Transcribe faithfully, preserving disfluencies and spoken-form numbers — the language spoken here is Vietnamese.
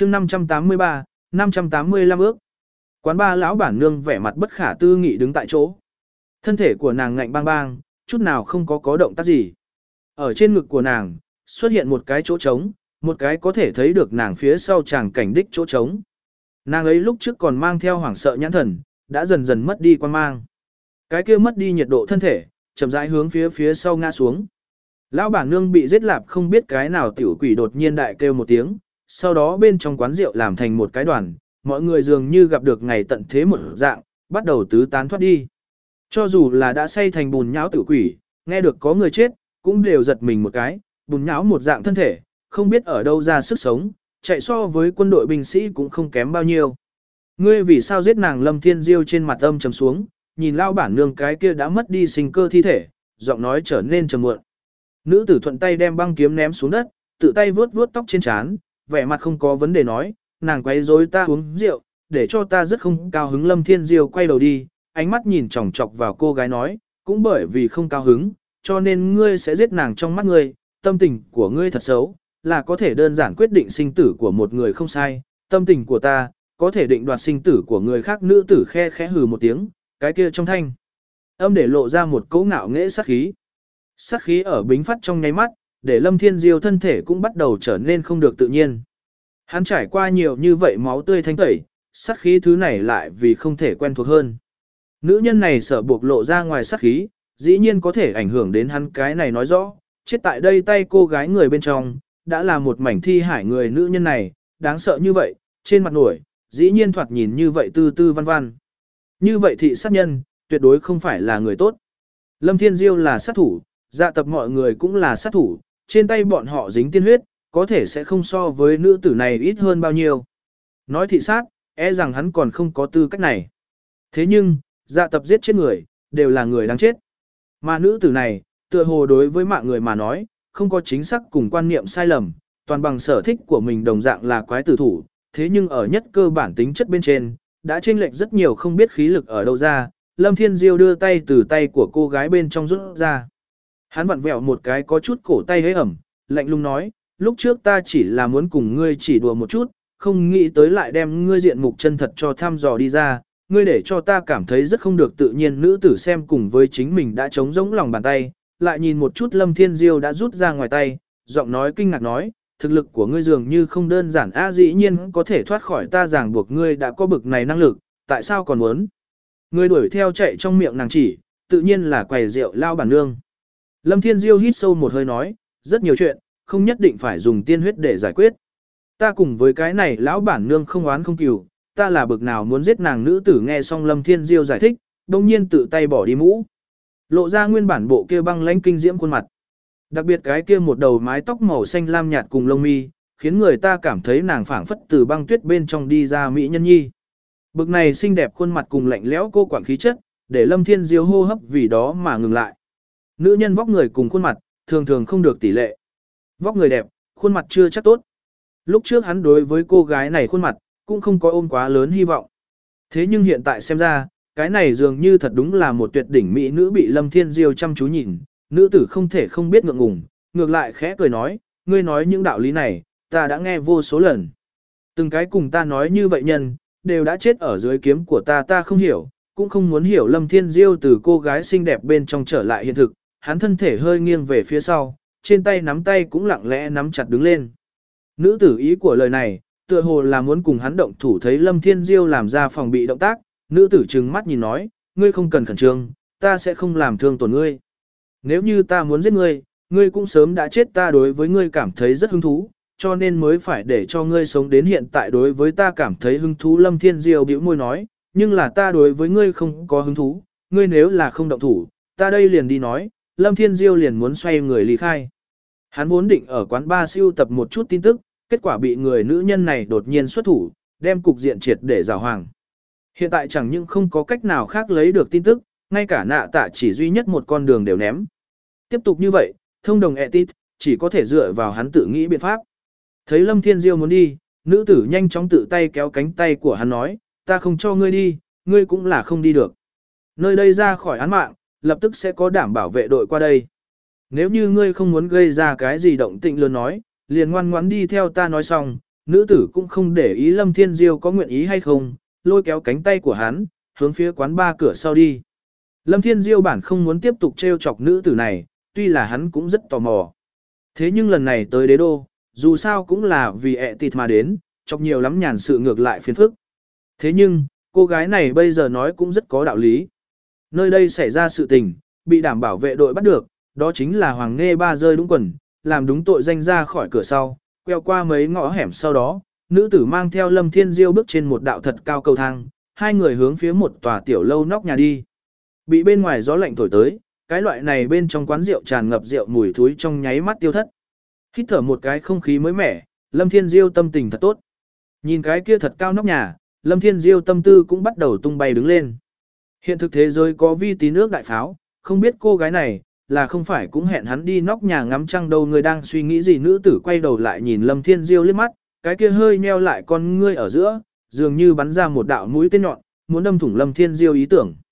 chương năm trăm tám mươi ba, năm trăm tám mươi lăm ước. Quán ba lão bản nương vẻ mặt bất khả tư nghị đứng tại chỗ. Thân thể của nàng ngạnh bang bang, chút nào không có có động tác gì. Ở trên ngực của nàng, xuất hiện một cái chỗ trống, một cái có thể thấy được nàng phía sau chàng cảnh đích chỗ trống. Nàng ấy lúc trước còn mang theo hoảng sợ nhãn thần, đã dần dần mất đi quan mang. Cái kia mất đi nhiệt độ thân thể, chậm rãi hướng phía phía sau ngã xuống. Lão bản nương bị giết lạp không biết cái nào tiểu quỷ đột nhiên đại kêu một tiếng, sau đó bên trong quán rượu làm thành một cái đoàn, mọi người dường như gặp được ngày tận thế một dạng, bắt đầu tứ tán thoát đi. Cho dù là đã say thành bùn nhão tiểu quỷ, nghe được có người chết, cũng đều giật mình một cái, bùn nhão một dạng thân thể, không biết ở đâu ra sức sống, chạy so với quân đội binh sĩ cũng không kém bao nhiêu. Ngươi vì sao giết nàng? Lâm Thiên Diêu trên mặt âm trầm xuống, nhìn lao bản nương cái kia đã mất đi sinh cơ thi thể, giọng nói trở nên trầm muộn. Nữ tử thuận tay đem băng kiếm ném xuống đất, tự tay vuốt vuốt tóc trên trán, vẻ mặt không có vấn đề nói, nàng quấy rối ta uống rượu, để cho ta rất không cao hứng. Lâm Thiên Diêu quay đầu đi, ánh mắt nhìn chòng chọc vào cô gái nói, cũng bởi vì không cao hứng, cho nên ngươi sẽ giết nàng. Trong mắt ngươi, tâm tình của ngươi thật xấu, là có thể đơn giản quyết định sinh tử của một người không sai, tâm tình của ta, có thể định đoạt sinh tử của người khác. Nữ tử khe khẽ hừ một tiếng, cái kia trong thanh âm để lộ ra một cỗ ngạo nghễ sát khí. Sát khí ở bính phát trong nháy mắt, để Lâm Thiên Diêu thân thể cũng bắt đầu trở nên không được tự nhiên. Hắn trải qua nhiều như vậy máu tươi thanh tẩy, sát khí thứ này lại vì không thể quen thuộc hơn. Nữ nhân này sợ buộc lộ ra ngoài sát khí, dĩ nhiên có thể ảnh hưởng đến hắn. Cái này nói rõ, chết tại đây tay cô gái người bên trong, đã là một mảnh thi hải. Người nữ nhân này, đáng sợ như vậy, trên mặt nổi, dĩ nhiên thoạt nhìn như vậy tư tư văn văn. Như vậy thị sát nhân, tuyệt đối không phải là người tốt. Lâm Thiên Diêu là sát thủ, dạ tập mọi người cũng là sát thủ, trên tay bọn họ dính tiên huyết, có thể sẽ không so với nữ tử này ít hơn bao nhiêu. Nói thị sát, e rằng hắn còn không có tư cách này. Thế nhưng, dạ tập giết chết người, đều là người đáng chết. Mà nữ tử này, tựa hồ đối với mạng người mà nói, không có chính xác cùng quan niệm sai lầm, toàn bằng sở thích của mình đồng dạng là quái tử thủ. Thế nhưng ở nhất cơ bản tính chất bên trên, đã chênh lệch rất nhiều, không biết khí lực ở đâu ra. Lâm Thiên Diêu đưa tay từ tay của cô gái bên trong rút ra. Hắn vặn vẹo một cái có chút cổ tay hế ẩm, lạnh lùng nói, lúc trước ta chỉ là muốn cùng ngươi chỉ đùa một chút, không nghĩ tới lại đem ngươi diện mục chân thật cho thăm dò đi ra, ngươi để cho ta cảm thấy rất không được tự nhiên. Nữ tử xem cùng với chính mình đã trống rỗng lòng bàn tay, lại nhìn một chút Lâm Thiên Diêu đã rút ra ngoài tay, giọng nói kinh ngạc nói, thực lực của ngươi dường như không đơn giản a, dĩ nhiên có thể thoát khỏi ta ràng buộc. Ngươi đã có bực này năng lực, tại sao còn muốn? Ngươi đuổi theo chạy trong miệng nàng chỉ, tự nhiên là quầy rượu lao bản nương. Lâm Thiên Diêu hít sâu một hơi nói, rất nhiều chuyện, không nhất định phải dùng tiên huyết để giải quyết. Ta cùng với cái này lão bản nương không oán không cừu, ta là bực nào muốn giết nàng. Nữ tử nghe xong Lâm Thiên Diêu giải thích, đồng nhiên tự tay bỏ đi mũ, lộ ra nguyên bản bộ kia băng lãnh kinh diễm khuôn mặt. Đặc biệt cái kia một đầu mái tóc màu xanh lam nhạt cùng lông mi, khiến người ta cảm thấy nàng phảng phất từ băng tuyết bên trong đi ra mỹ nhân nhi. Bực này xinh đẹp khuôn mặt cùng lạnh lẽo cô quạng khí chất, để Lâm Thiên Diêu hô hấp vì đó mà ngừng lại. Nữ nhân vóc người cùng khuôn mặt, thường thường không được tỷ lệ. Vóc người đẹp, khuôn mặt chưa chắc tốt. Lúc trước hắn đối với cô gái này khuôn mặt, cũng không có ôm quá lớn hy vọng. Thế nhưng hiện tại xem ra, cái này dường như thật đúng là một tuyệt đỉnh mỹ nữ. Bị Lâm Thiên Diêu chăm chú nhìn, nữ tử không thể không biết ngượng ngùng, ngược lại khẽ cười nói, ngươi nói những đạo lý này, ta đã nghe vô số lần. Từng cái cùng ta nói như vậy nhân, đều đã chết ở dưới kiếm của ta, ta không hiểu, cũng không muốn hiểu. Lâm Thiên Diêu từ cô gái xinh đẹp bên trong trở lại hiện thực, hắn thân thể hơi nghiêng về phía sau, trên tay nắm tay cũng lặng lẽ nắm chặt đứng lên. Nữ tử ý của lời này, tựa hồ là muốn cùng hắn động thủ. Thấy Lâm Thiên Diêu làm ra phòng bị động tác, nữ tử trừng mắt nhìn nói, ngươi không cần khẩn trương, ta sẽ không làm thương tổn ngươi. Nếu như ta muốn giết ngươi, ngươi cũng sớm đã chết. Ta đối với ngươi cảm thấy rất hứng thú, cho nên mới phải để cho ngươi sống đến hiện tại. Đối với ta cảm thấy hứng thú. Lâm Thiên Diêu bĩu môi nói, nhưng là ta đối với ngươi không có hứng thú, ngươi nếu là không động thủ, ta đây liền đi nói. Lâm Thiên Diêu liền muốn xoay người ly khai. Hắn vốn định ở quán bar siêu tập một chút tin tức, kết quả bị người nữ nhân này đột nhiên xuất thủ, đem cục diện triệt để rào hoàng. Hiện tại chẳng những không có cách nào khác lấy được tin tức, ngay cả nạ tạ chỉ duy nhất một con đường đều ném. Tiếp tục như vậy, thông đồng Etit, chỉ có thể dựa vào hắn tự nghĩ biện pháp. Thấy Lâm Thiên Diêu muốn đi, nữ tử nhanh chóng tự tay kéo cánh tay của hắn nói, ta không cho ngươi đi, ngươi cũng là không đi được. Nơi đây ra khỏi án mạng, lập tức sẽ có đảm bảo vệ đội qua đây. Nếu như ngươi không muốn gây ra cái gì động tĩnh lớn nói, liền ngoan ngoãn đi theo ta. Nói xong, nữ tử cũng không để ý Lâm Thiên Diêu có nguyện ý hay không, lôi kéo cánh tay của hắn, hướng phía quán ba cửa sau đi. Lâm Thiên Diêu bản không muốn tiếp tục trêu chọc nữ tử này, tuy là hắn cũng rất tò mò. Thế nhưng lần này tới đế đô, dù sao cũng là vì ẹ tịt mà đến, chọc nhiều lắm nhàn sự ngược lại phiền phức. Thế nhưng, cô gái này bây giờ nói cũng rất có đạo lý. Nơi đây xảy ra sự tình, bị đảm bảo vệ đội bắt được, đó chính là Hoàng Nghê Ba rơi đúng quần, làm đúng tội danh ra khỏi cửa sau, queo qua mấy ngõ hẻm sau đó, nữ tử mang theo Lâm Thiên Diêu bước trên một đạo thật cao cầu thang, hai người hướng phía một tòa tiểu lâu nóc nhà đi. Bị bên ngoài gió lạnh thổi tới, cái loại này bên trong quán rượu tràn ngập rượu mùi thối trong nháy mắt tiêu thất. Hít thở một cái không khí mới mẻ, Lâm Thiên Diêu tâm tình thật tốt. Nhìn cái kia thật cao nóc nhà, Lâm Thiên Diêu tâm tư cũng bắt đầu tung bay đứng lên. Hiện thực thế giới có vi tín ước đại pháo, không biết cô gái này là không phải cũng hẹn hắn đi nóc nhà ngắm trăng đâu. Người đang suy nghĩ gì, nữ tử quay đầu lại nhìn Lâm Thiên Diêu liếc mắt, cái kia hơi nheo lại con ngươi ở giữa, dường như bắn ra một đạo mũi tên nhọn, muốn đâm thủng Lâm Thiên Diêu ý tưởng.